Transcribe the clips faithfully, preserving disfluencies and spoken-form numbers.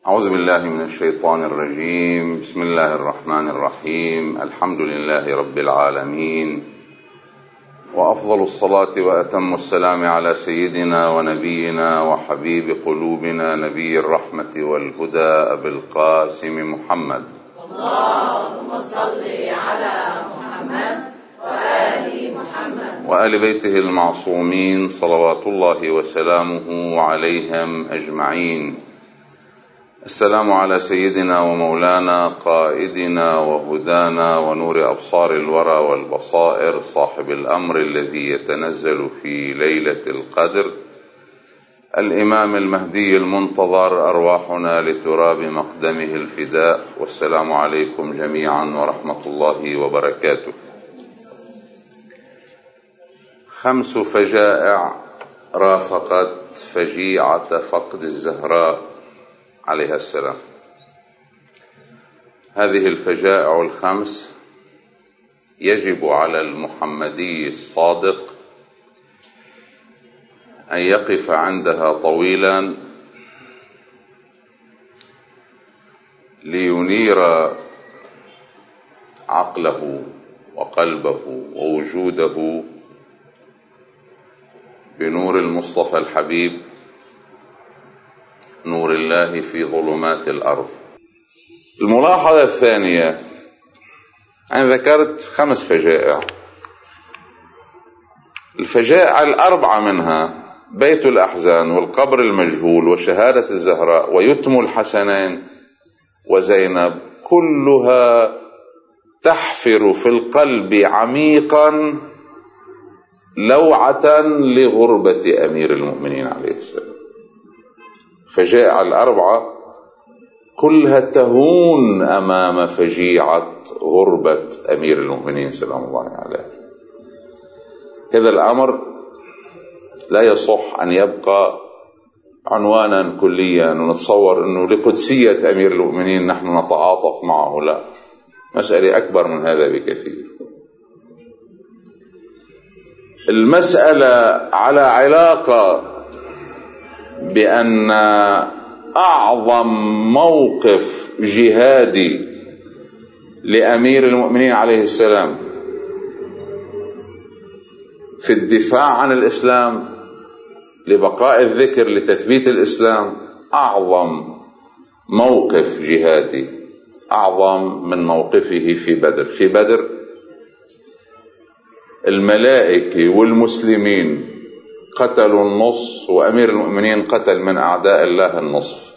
أعوذ بالله من الشيطان الرجيم. بسم الله الرحمن الرحيم. الحمد لله رب العالمين، وأفضل الصلاة وأتم السلام على سيدنا ونبينا وحبيب قلوبنا نبي الرحمة والهدى أبي القاسم محمد. اللهم صل على محمد وآل محمد وآل بيته المعصومين صلوات الله وسلامه عليهم أجمعين. السلام على سيدنا ومولانا قائدنا وهدانا ونور أبصار الورى والبصائر، صاحب الأمر الذي يتنزل في ليلة القدر، الإمام المهدي المنتظر، أرواحنا لتراب مقدمه الفداء. والسلام عليكم جميعا ورحمة الله وبركاته. خمس فجائع رافقت فجيعة فقد الزهراء عليها السلام. هذه الفجائع الخمس يجب على المحمدي الصادق أن يقف عندها طويلا لينير عقله وقلبه ووجوده بنور المصطفى الحبيب، نور الله في ظلمات الأرض. الملاحظة الثانية، أنا ذكرت خمس فجائع، الفجائع الأربعة منها بيت الأحزان والقبر المجهول وشهادة الزهراء ويتم الحسنين وزينب، كلها تحفر في القلب عميقا لوعة لغربة أمير المؤمنين عليه السلام. فجائع الأربعة كلها تهون أمام فجيعة غربة أمير المؤمنين سلام الله عليه. هذا الأمر لا يصح أن يبقى عنوانا كليا ونتصور أنه لقدسية أمير المؤمنين نحن نتعاطف معه، لا، مسألة أكبر من هذا بكثير. المسألة على علاقة بأن أعظم موقف جهادي لأمير المؤمنين عليه السلام في الدفاع عن الإسلام، لبقاء الذكر، لتثبيت الإسلام، أعظم موقف جهادي أعظم من موقفه في بدر. في بدر الملائكة والمسلمين قتلوا النص، وأمير المؤمنين قتل من أعداء الله النصف.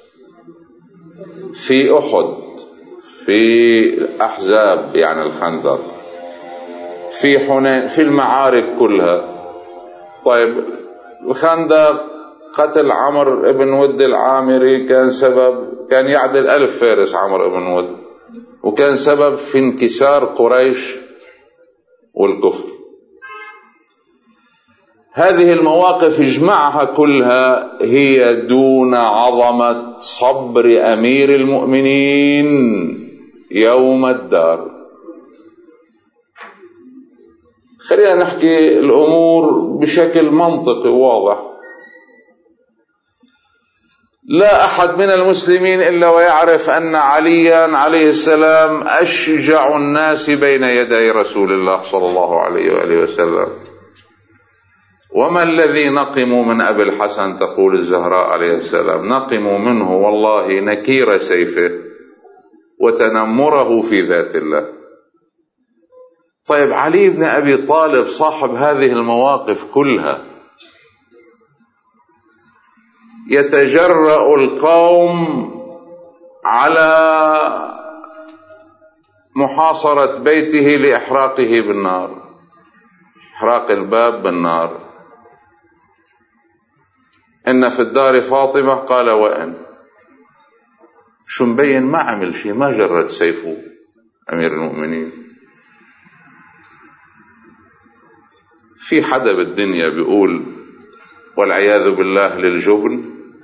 في أحد، في أحزاب يعني الخندق، في حنين، في المعارك كلها. طيب الخندق قتل عمرو بن ود العامري، كان سبب، كان يعدل ألف فارس عمرو بن ود، وكان سبب في انكسار قريش والكفر. هذه المواقف اجمعها كلها هي دون عظمة صبر أمير المؤمنين يوم الدار. خلينا نحكي الأمور بشكل منطقي واضح. لا أحد من المسلمين إلا ويعرف أن عليا عليه السلام أشجع الناس بين يدي رسول الله صلى الله عليه وآله وسلم. وما الذي نقم من أبي الحسن، تقول الزهراء عليه السلام، نقم منه والله نكير سيفه وتنمره في ذات الله. طيب علي بن أبي طالب صاحب هذه المواقف كلها، يتجرأ القوم على محاصرة بيته لإحراقه بالنار، إحراق الباب بالنار. إن في الدار فاطمة، قال وإن، شو مبين؟ ما عمل شيء، ما جرد سيفه أمير المؤمنين. في حدا بالدنيا بيقول والعياذ بالله للجبن؟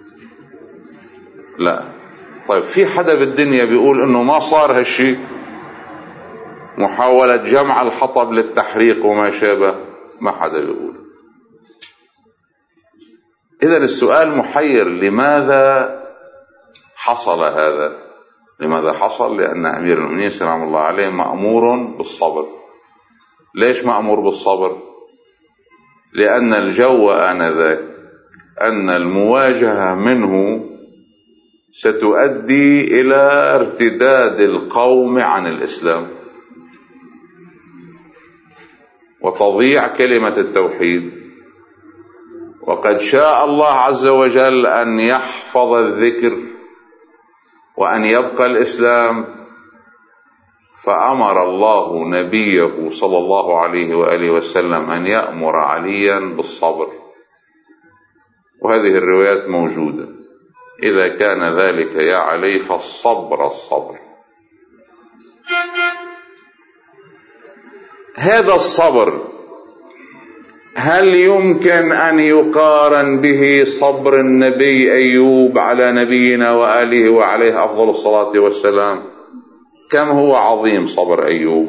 لا. طيب في حدا بالدنيا بيقول إنه ما صار هالشيء، محاولة جمع الحطب للتحريق وما شابه؟ ما حدا بيقول. إذن السؤال محير، لماذا حصل هذا. لماذا حصل؟ لأن أمير المؤمنين سلام الله عليه مأمور بالصبر. ليش مأمور بالصبر؟ لأن الجو آنذاك أن المواجهة منه ستؤدي إلى ارتداد القوم عن الإسلام وتضيع كلمة التوحيد. وقد شاء الله عز وجل أن يحفظ الذكر وأن يبقى الإسلام، فأمر الله نبيه صلى الله عليه وآله وسلم أن يأمر عليا بالصبر. وهذه الروايات موجودة. إذا كان ذلك يا علي فالصبر الصبر. هذا الصبر هل يمكن أن يقارن به صبر النبي أيوب على نبينا وآله وعليه أفضل الصلاة والسلام؟ كم هو عظيم صبر أيوب.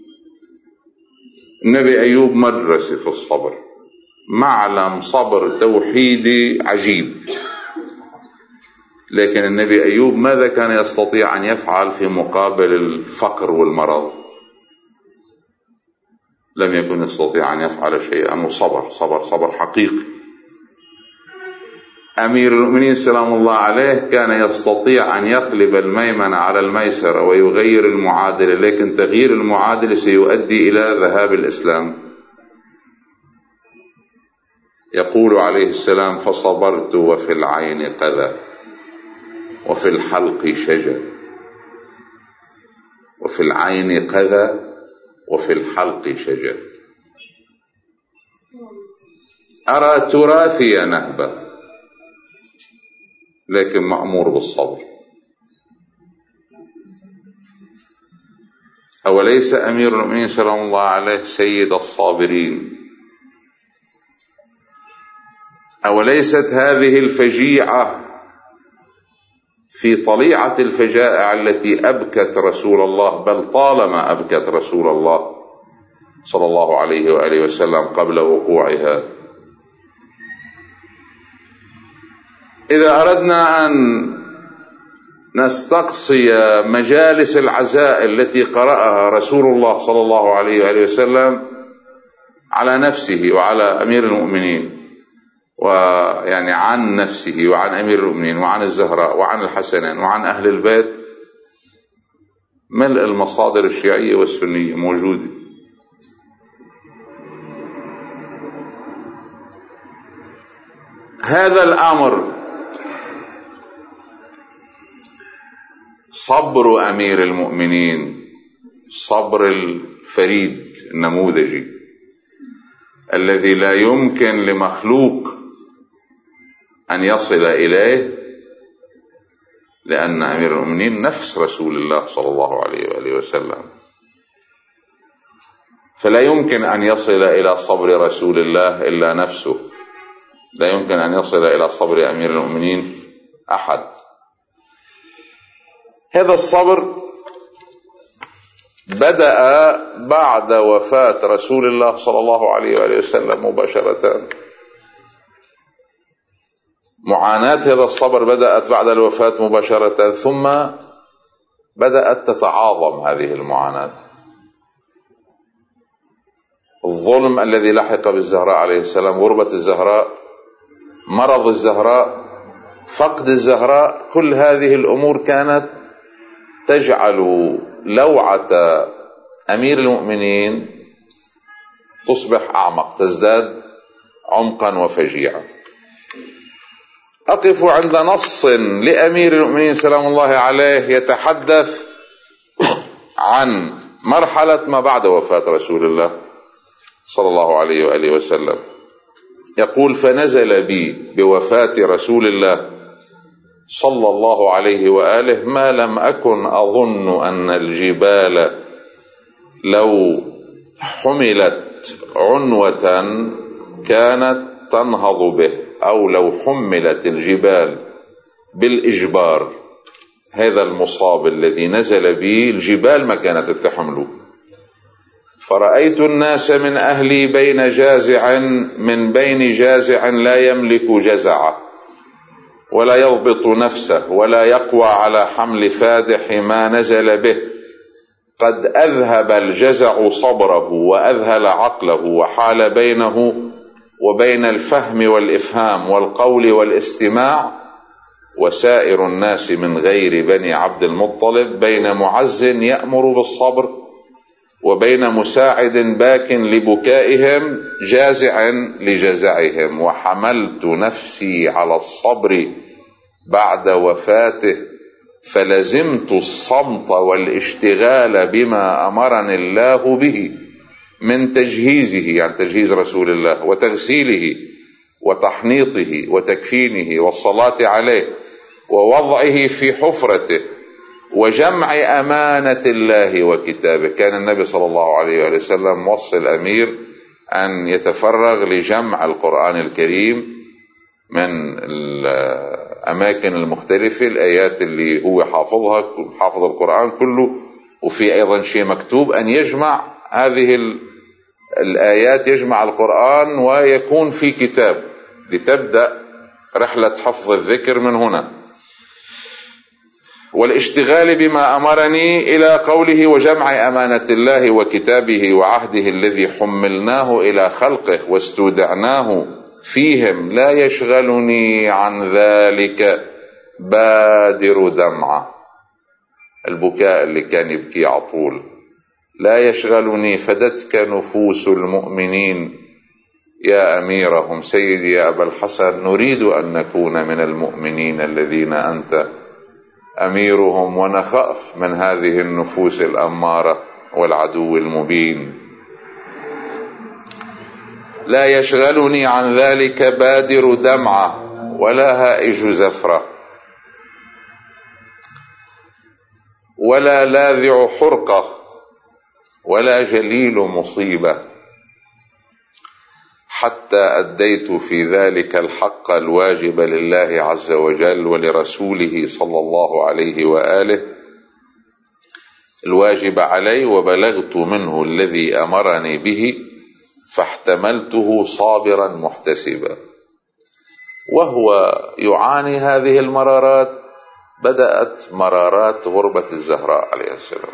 النبي أيوب مدرسة في الصبر، معلم صبر توحيدي عجيب. لكن النبي أيوب ماذا كان يستطيع أن يفعل في مقابل الفقر والمرض؟ لم يكن يستطيع أن يفعل شيئا، وصبر صبر صبر حقيقي. أمير المؤمنين سلام الله عليه كان يستطيع أن يقلب الميمنة على الميسرة ويغير المعادلة، لكن تغيير المعادلة سيؤدي إلى ذهاب الإسلام. يقول عليه السلام: فصبرت وفي العين قذى وفي الحلق شجر. وفي العين قذى وفي الحلق شجر. أرى تراثي نهبة، لكن مأمور بالصبر. أوليس أمير المؤمنين سلام الله عليه سيد الصابرين؟ أوليست هذه الفجيعة في طليعة الفجائع التي أبكت رسول الله، بل طالما أبكت رسول الله صلى الله عليه وآله وسلم قبل وقوعها. إذا أردنا أن نستقصي مجالس العزاء التي قرأها رسول الله صلى الله عليه وآله وسلم على نفسه وعلى أمير المؤمنين، ويعني عن نفسه وعن أمير المؤمنين وعن الزهراء وعن الحسنين وعن أهل البيت، ملء المصادر الشيعية والسنية موجودة. هذا الأمر صبر أمير المؤمنين، صبر الفريد النموذجي الذي لا يمكن لمخلوق أن يصل إليه، لأن أمير المؤمنين نفس رسول الله صلى الله عليه وآله وسلم، فلا يمكن أن يصل إلى صبر رسول الله إلا نفسه. لا يمكن أن يصل إلى صبر أمير المؤمنين أحد. هذا الصبر بدأ بعد وفاة رسول الله صلى الله عليه وآله وسلم مباشرة. معاناة هذا الصبر بدأت بعد الوفاة مباشرة، ثم بدأت تتعاظم هذه المعاناة. الظلم الذي لحق بالزهراء عليه السلام، غربة الزهراء، مرض الزهراء، فقد الزهراء، كل هذه الأمور كانت تجعل لوعة أمير المؤمنين تصبح أعمق، تزداد عمقا وفجيعا. أقف عند نص لأمير المؤمنين سلام الله عليه يتحدث عن مرحلة ما بعد وفاة رسول الله صلى الله عليه وآله وسلم. يقول: فنزل بي بوفاة رسول الله صلى الله عليه وآله ما لم أكن أظن أن الجبال لو حملت عنوة كانت تنهض به، أو لو حملت الجبال بالإجبار. هذا المصاب الذي نزل به الجبال ما كانت تحمله. فرأيت الناس من أهلي بين جازع من بين جازع لا يملك جزعه، ولا يضبط نفسه ولا يقوى على حمل فادح ما نزل به. قد أذهب الجزع صبره وأذهل عقله وحال بينه وبين الفهم والإفهام والقول والاستماع. وسائر الناس من غير بني عبد المطلب بين معز يأمر بالصبر وبين مساعد باك لبكائهم جازع لجزعهم. وحملت نفسي على الصبر بعد وفاته فلزمت الصمت والاشتغال بما أمرني الله به من تجهيزه، يعني تجهيز رسول الله، وتغسيله وتحنيطه وتكفينه والصلاة عليه ووضعه في حفرته وجمع أمانة الله وكتابه. كان النبي صلى الله عليه وسلم وصى الأمير أن يتفرغ لجمع القرآن الكريم من الأماكن المختلفة، الآيات اللي هو حافظها، حافظ القرآن كله، وفي أيضا شيء مكتوب، أن يجمع هذه الآيات، يجمع القرآن ويكون في كتاب، لتبدأ رحلة حفظ الذكر من هنا. والاشتغال بما أمرني إلى قوله وجمع أمانة الله وكتابه وعهده الذي حملناه إلى خلقه واستودعناه فيهم لا يشغلني عن ذلك بادر دمعة. البكاء اللي كان يبكي عطول. لا يشغلني فدتك نفوس المؤمنين يا أميرهم سيدي يا أبا الحسن، نريد أن نكون من المؤمنين الذين أنت أميرهم، ونخاف من هذه النفوس الأمارة والعدو المبين. لا يشغلني عن ذلك بادر دمعة ولا هائج زفرة ولا لاذع حرقة ولا جليل مصيبة، حتى أديت في ذلك الحق الواجب لله عز وجل ولرسوله صلى الله عليه وآله، الواجب علي، وبلغت منه الذي أمرني به فاحتملته صابرا محتسبا. وهو يعاني هذه المرارات بدأت مرارات غربة الزهراء عليه السلام.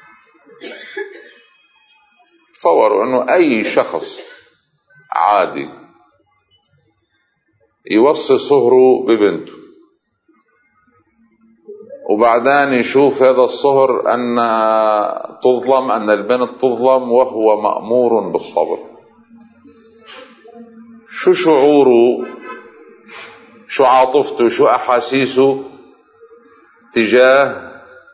تصوروا أنه أي شخص عادي يوصي صهره ببنته وبعدين يشوف هذا الصهر أن تظلم، أن البنت تظلم، وهو مأمور بالصبر، شو شعوره، شو عاطفته، شو أحاسيسه تجاه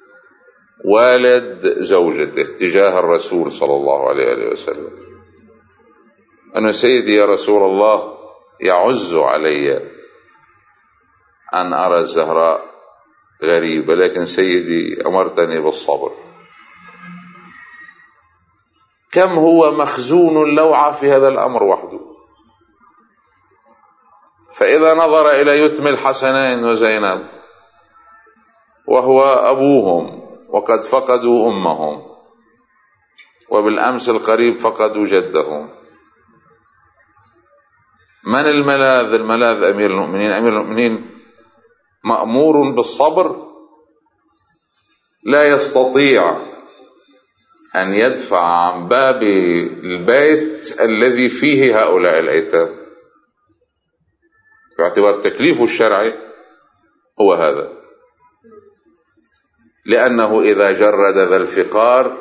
والد زوجته، تجاه الرسول صلى الله عليه وسلم؟ أنا سيدي يا رسول الله يعز علي أن أرى الزهراء غريبة، لكن سيدي أمرتني بالصبر. كم هو مخزون اللوعة في هذا الأمر وحده. فإذا نظر إلى يتم الحسنين وزينب وهو أبوهم وقد فقدوا أمهم، وبالأمس القريب فقدوا جدهم، من الملاذ؟ الملاذ أمير المؤمنين. أمير المؤمنين مأمور بالصبر، لا يستطيع أن يدفع عن باب البيت الذي فيه هؤلاء الأيتام، باعتبار تكليفه الشرعي هو هذا، لأنه إذا جرد ذا الفقار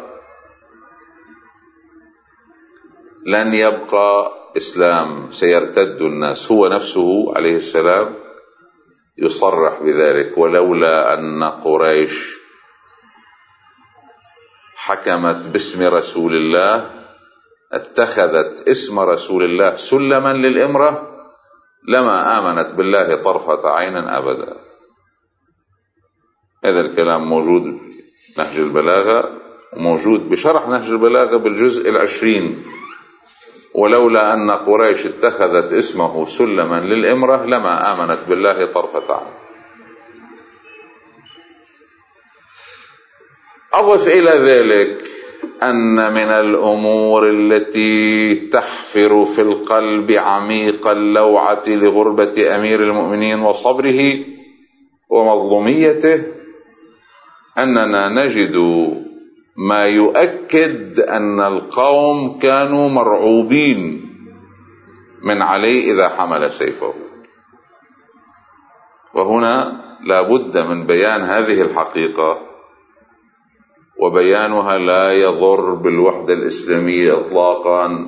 لن يبقى إسلام، سيرتد الناس. هو نفسه عليه السلام يصرح بذلك: ولولا أن قريش حكمت باسم رسول الله اتخذت اسم رسول الله سلما للإمرة لما آمنت بالله طرفة عين أبدا. هذا الكلام موجود في نهج البلاغة وموجود بشرح نهج البلاغة بالجزء العشرين: ولولا أن قريش اتخذت اسمه سلما للإمرة لما آمنت بالله طرفة عين. أضف إلى ذلك أن من الأمور التي تحفر في القلب عميق اللوعة لغربة أمير المؤمنين وصبره ومظلوميته أننا نجد ما يؤكد أن القوم كانوا مرعوبين من علي إذا حمل سيفه. وهنا لا بد من بيان هذه الحقيقة، وبيانها لا يضر بالوحدة الإسلامية إطلاقا،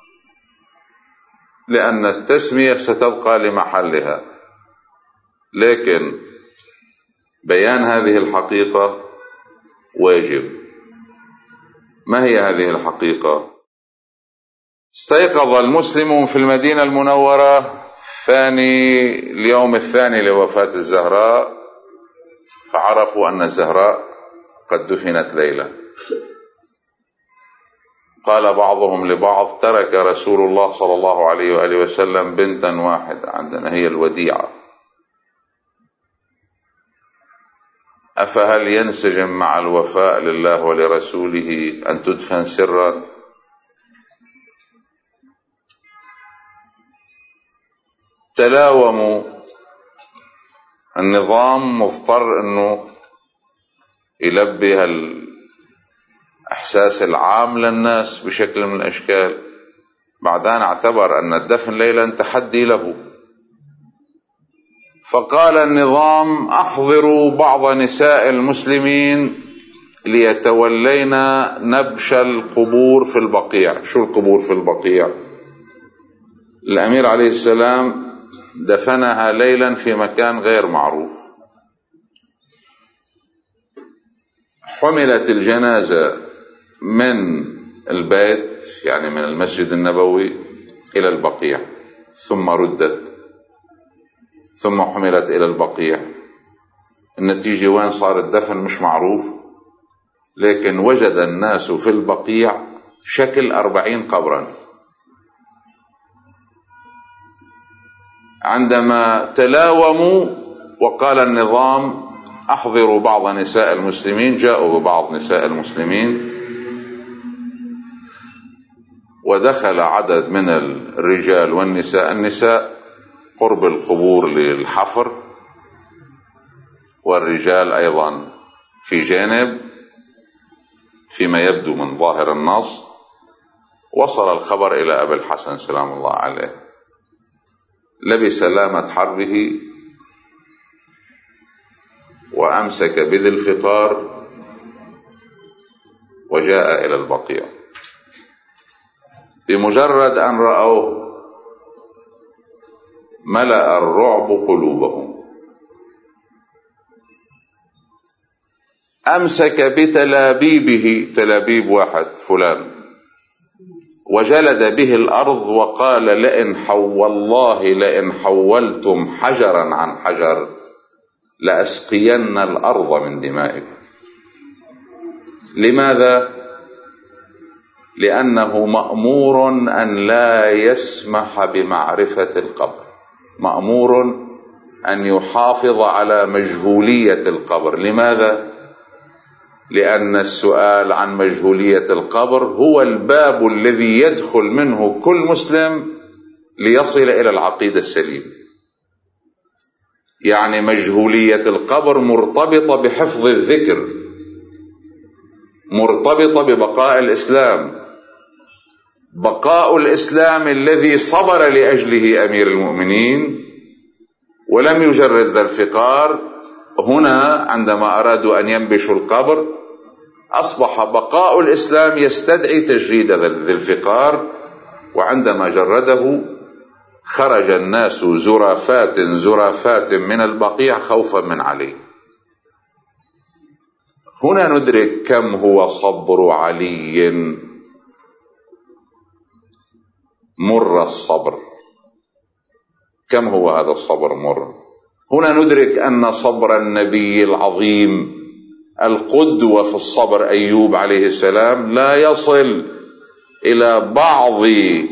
لأن التسمية ستبقى لمحلها، لكن بيان هذه الحقيقة واجب. ما هي هذه الحقيقة؟ استيقظ المسلمون في المدينة المنورة ثاني اليوم الثاني لوفاة الزهراء، فعرفوا أن الزهراء قد دفنت ليلة. قال بعضهم لبعض: ترك رسول الله صلى الله عليه وآله وسلم بنتا واحدة عندنا هي الوديعة، أفهل ينسجم مع الوفاء لله ولرسوله أن تدفن سرا؟ تلاوموا. النظام مضطر أنه يلبي الإحساس العام للناس بشكل من الأشكال، بعدين اعتبر أن الدفن ليلا تحدي له، فقال النظام: أحضروا بعض نساء المسلمين ليتولينا نبش القبور في البقيع. شو القبور في البقيع؟ الأمير عليه السلام دفنها ليلا في مكان غير معروف. حملت الجنازة من البيت، يعني من المسجد النبوي، إلى البقيع، ثم ردت، ثم حملت إلى البقيع. النتيجة وين صار الدفن مش معروف، لكن وجد الناس في البقيع شكل أربعين قبرا. عندما تلاوموا وقال النظام: أحضروا بعض نساء المسلمين، جاءوا ببعض نساء المسلمين، ودخل عدد من الرجال والنساء، النساء قرب القبور للحفر، والرجال أيضا في جانب فيما يبدو من ظاهر النص. وصل الخبر إلى أبي الحسن سلام الله عليه، لبس لامة حربه وأمسك بذي الفقار وجاء إلى البقيع. بمجرد أن رأوه ملأ الرعب قلوبهم. أمسك بتلابيبه، تلابيب واحد فلان، وجلد به الأرض وقال: لئن حول والله لئن حولتم حجرا عن حجر لأسقين الأرض من دمائكم. لماذا؟ لأنه مأمور أن لا يسمح بمعرفة القبر، مأمور أن يحافظ على مجهولية القبر. لماذا؟ لأن السؤال عن مجهولية القبر هو الباب الذي يدخل منه كل مسلم ليصل إلى العقيدة السليمة. يعني مجهولية القبر مرتبطة بحفظ الذكر، مرتبطة ببقاء الإسلام، بقاء الإسلام الذي صبر لأجله أمير المؤمنين ولم يجرد ذا الفقار. هنا عندما أرادوا أن ينبشوا القبر أصبح بقاء الإسلام يستدعي تجريد ذي الفقار، وعندما جرده خرج الناس زرافات زرافات من البقيع خوفا من علي. هنا ندرك كم هو صبر علي مر الصبر، كم هو هذا الصبر مر. هنا ندرك أن صبر النبي العظيم القدوة في الصبر أيوب عليه السلام لا يصل إلى بعض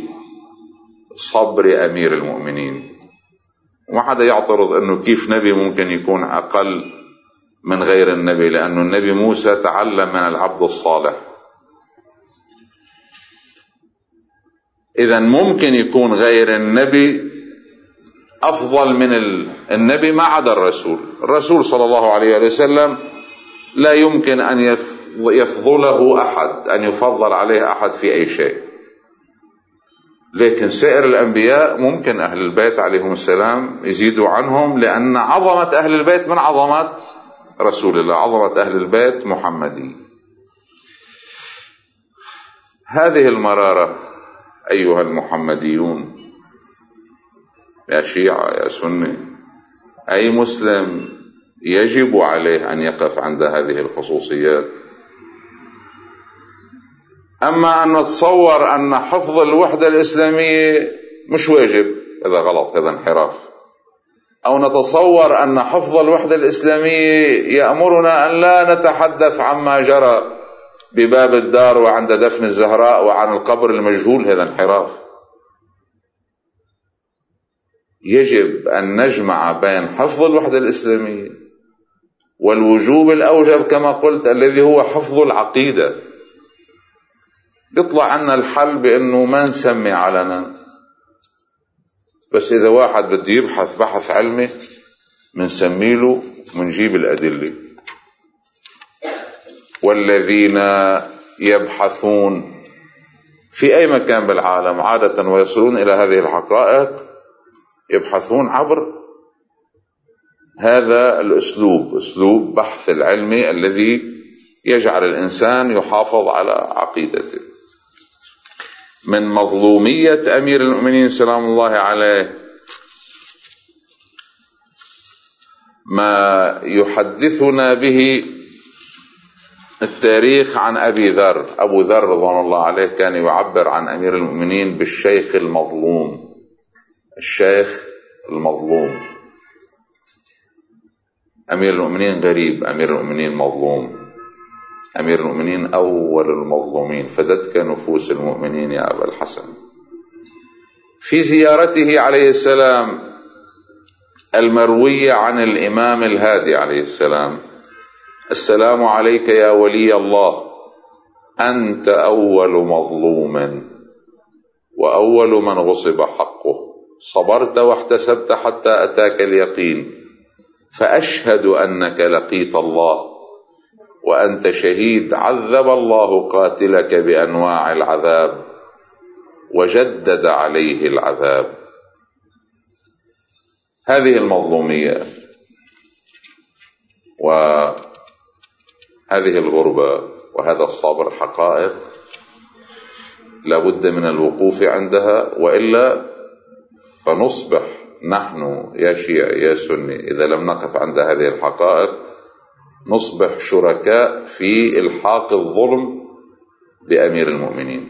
صبر أمير المؤمنين. وما حدا يعترض أنه كيف نبي ممكن يكون أقل من غير النبي، لأن النبي موسى تعلم من العبد الصالح، إذن ممكن يكون غير النبي أفضل من النبي ما عدا الرسول. الرسول صلى الله عليه وسلم لا يمكن أن يفضله أحد، أن يفضل عليه أحد في أي شيء. لكن سائر الأنبياء ممكن أهل البيت عليهم السلام يزيدوا عنهم، لأن عظمة أهل البيت من عظمة رسول الله، عظمة أهل البيت محمدي. هذه المرارة أيها المحمديون، يا شيعة يا سني، أي مسلم يجب عليه أن يقف عند هذه الخصوصيات. أما أن نتصور أن حفظ الوحدة الإسلامية مش واجب، هذا غلط، هذا انحراف. أو نتصور أن حفظ الوحدة الإسلامية يأمرنا أن لا نتحدث عما جرى بباب الدار وعند دفن الزهراء وعن القبر المجهول، هذا انحراف. يجب أن نجمع بين حفظ الوحدة الإسلامية والوجوب الأوجب كما قلت الذي هو حفظ العقيدة. يطلع عنا الحل بأنه ما نسمي علنا، بس إذا واحد بده يبحث بحث علمي منسميله منجيب الأدلة. والذين يبحثون في أي مكان بالعالم عادة ويصلون إلى هذه الحقائق يبحثون عبر هذا الأسلوب، أسلوب بحث العلمي الذي يجعل الإنسان يحافظ على عقيدته. من مظلومية أمير المؤمنين سلام الله عليه ما يحدثنا به التاريخ عن أبي ذر. أبو ذر رضوان الله عليه كان يعبر عن أمير المؤمنين بالشيخ المظلوم، الشيخ المظلوم. أمير المؤمنين غريب، أمير المؤمنين مظلوم، أمير المؤمنين أول المظلومين، فدتك نفوس المؤمنين يا أبا الحسن. في زيارته عليه السلام المروية عن الإمام الهادي عليه السلام: السلام عليك يا ولي الله، أنت أول مظلوم وأول من غصب حقه، صبرت واحتسبت حتى أتاك اليقين، فأشهد أنك لقيت الله وأنت شهيد عذب الله قاتلك بأنواع العذاب وجدد عليه العذاب. هذه المظلومية وهذه الغربة وهذا الصبر حقائق لا بد من الوقوف عندها، وإلا فنصبح نحن يا شيعة يا سني إذا لم نقف عند هذه الحقائق نصبح شركاء في إلحاق الظلم بأمير المؤمنين.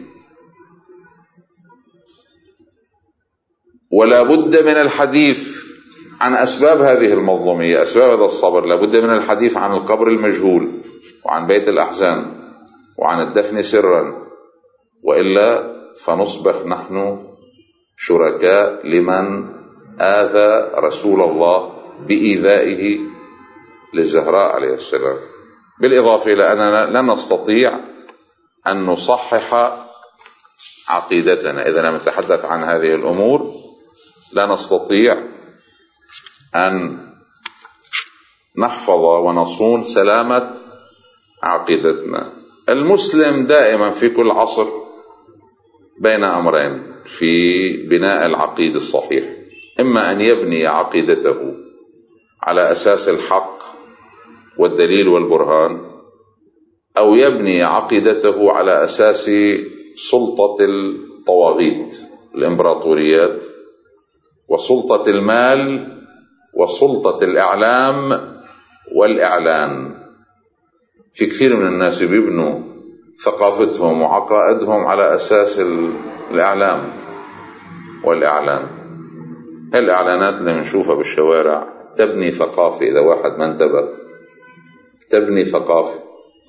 ولا بد من الحديث عن أسباب هذه المظلومية، أسباب هذا الصبر. لا بد من الحديث عن القبر المجهول وعن بيت الأحزان وعن الدفن سرا، وإلا فنصبح نحن شركاء لمن آذى رسول الله بإيذائه للزهراء عليه السلام. بالإضافة إلى أننا لا نستطيع أن نصحح عقيدتنا إذا لم نتحدث عن هذه الأمور، لا نستطيع أن نحفظ ونصون سلامة عقيدتنا. المسلم دائما في كل عصر بين أمرين في بناء العقيدة الصحيح: إما أن يبني عقيدته على أساس الحق والدليل والبرهان، أو يبني عقيدته على أساس سلطة الطواغيت، الإمبراطوريات، وسلطة المال، وسلطة الإعلام والإعلان. في كثير من الناس بيبنوا ثقافتهم وعقائدهم على أساس الإعلام والإعلان. الإعلانات اللي بنشوفها بالشوارع تبني ثقافة، إذا واحد ما انتبه تبني ثقافة.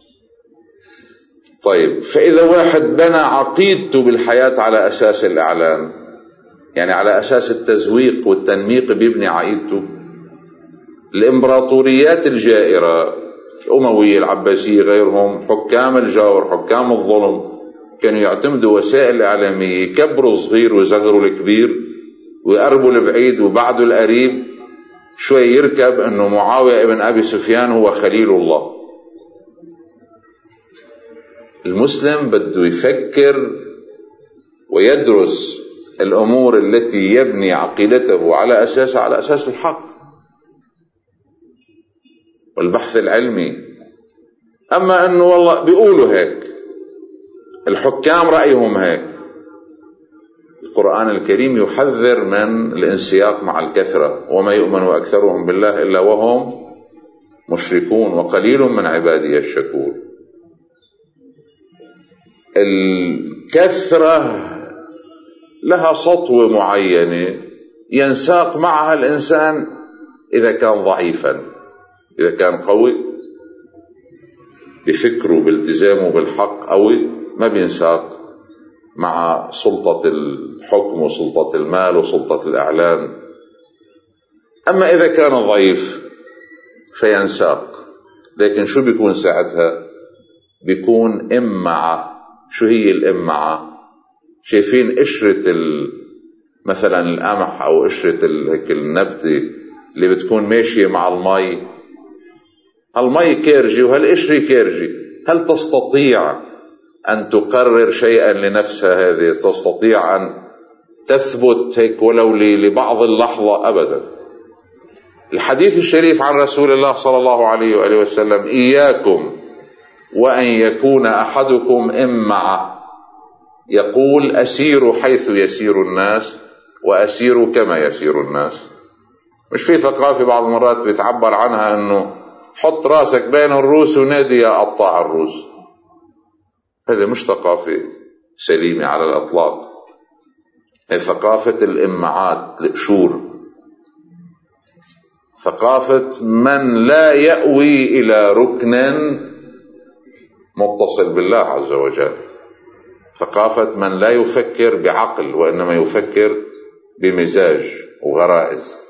طيب، فإذا واحد بنى عقيدته بالحياة على أساس الإعلان، يعني على أساس التزويق والتنميق، بيبني عقيدته. الإمبراطوريات الجائرة، الأموية، العباسية، غيرهم، حكام الجور، حكام الظلم، كانوا يعتمدوا وسائل إعلامية يكبروا الصغير ويصغروا الكبير ويقربوا البعيد وبعدوا القريب، شوي يركب أنه معاوية ابن أبي سفيان هو خليل الله. المسلم بده يفكر ويدرس الأمور التي يبني عقيدته على أساسها على أساس الحق والبحث العلمي. أما أنه والله بيقولوا هيك، الحكام رأيهم هيك، القرآن الكريم يحذر من الانسياق مع الكثرة، وما يؤمن أكثرهم بالله إلا وهم مشركون وقليل من عبادي الشكور. الكثرة لها سطوة معينة ينساق معها الإنسان إذا كان ضعيفا. إذا كان قوي بفكره بالتزامه بالحق قوي ما بينساق مع سلطة الحكم وسلطة المال وسلطة الإعلام. أما إذا كان ضعيف فينساق، لكن شو بيكون ساعتها؟ بيكون إمعة. شو هي الإمعة؟ شايفين قشرة مثلا القمح أو قشرة النبتة اللي بتكون ماشية مع المي، المي كيرجي وهالقشرة كيرجي، هل تستطيع أن تقرر شيئا لنفسها؟ هذه تستطيع أن تثبت هيك ولو لبعض اللحظة؟ أبدا. الحديث الشريف عن رسول الله صلى الله عليه وآله وسلم: إياكم وأن يكون أحدكم إمعة، يقول: أسير حيث يسير الناس وأسير كما يسير الناس. مش في ثقافة بعض المرات بيتعبر عنها أنه حط راسك بين الروس ونادي يا قطاع الروس. هذا مش ثقافة سليمة على الأطلاق، هي ثقافة الإمعات، القشور، ثقافة من لا يأوي إلى ركن متصل بالله عز وجل، ثقافة من لا يفكر بعقل وإنما يفكر بمزاج وغرائز.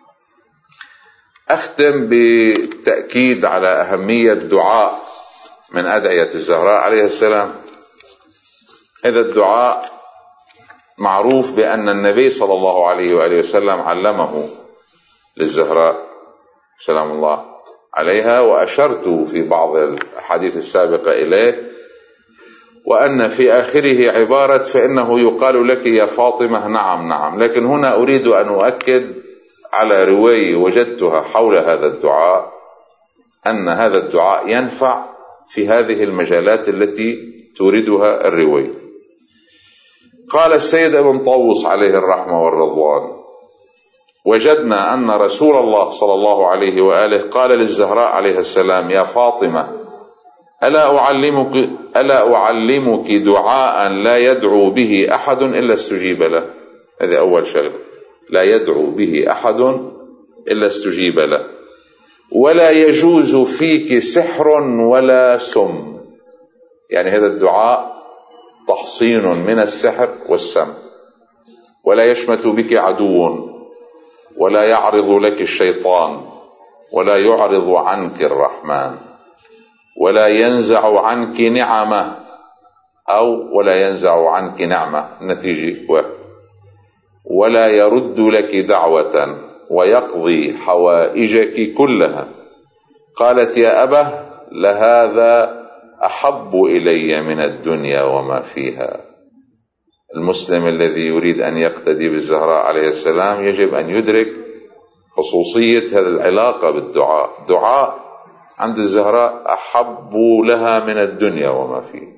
أختم بالتأكيد على أهمية دعاء من أدعية الزهراء عليه السلام. هذا الدعاء معروف بأن النبي صلى الله عليه وآله وسلم علمه للزهراء سلام الله عليها، وأشرت في بعض الحديث السابقة إليه، وأن في آخره عبارة: فإنه يقال لك يا فاطمة نعم نعم. لكن هنا أريد أن أؤكد على رواية وجدتها حول هذا الدعاء، أن هذا الدعاء ينفع في هذه المجالات التي توردها الرواية. قال السيد ابن طاووس عليه الرحمة والرضوان: وجدنا أن رسول الله صلى الله عليه وآله قال للزهراء عليه السلام: يا فاطمة ألا أعلمك, ألا أعلمك دعاء لا يدعو به أحد إلا استجيب له. هذا أول شغل، لا يدعو به أحد إلا استجيب له. ولا يجوز فيك سحر ولا سم. يعني هذا الدعاء تحصين من السحر والسم. ولا يشمت بك عدو، ولا يعرض لك الشيطان، ولا يعرض عنك الرحمن، ولا ينزع عنك نعمة، أو ولا ينزع عنك نعمة نتيجة واحد، ولا يرد لك دعوة، ويقضي حوائجك كلها. قالت: يا أبه لهذا أحب إلي من الدنيا وما فيها. المسلم الذي يريد أن يقتدي بالزهراء عليه السلام يجب أن يدرك خصوصية هذه العلاقة بالدعاء. دعاء عند الزهراء أحب لها من الدنيا وما فيها.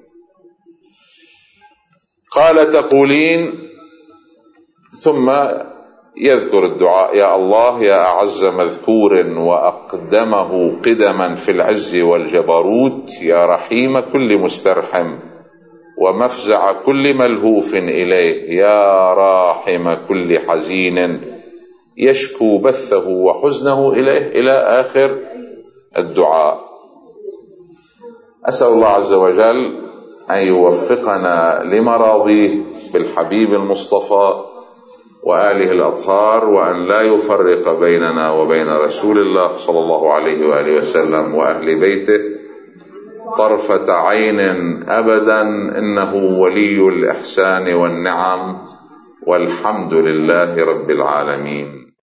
قال: تقولين، ثم يذكر الدعاء: يا الله يا أعز مذكور وأقدمه قدما في العز والجبروت، يا رحيم كل مسترحم ومفزع كل ملهوف إليه، يا راحم كل حزين يشكو بثه وحزنه إليه، إلى آخر الدعاء. أسأل الله عز وجل أن يوفقنا لمراضيه بالحبيب المصطفى وآله الأطهار، وأن لا يفرق بيننا وبين رسول الله صلى الله عليه وآله وسلم وأهل بيته، طرفة عين أبدا، إنه ولي الإحسان والنعم، والحمد لله رب العالمين.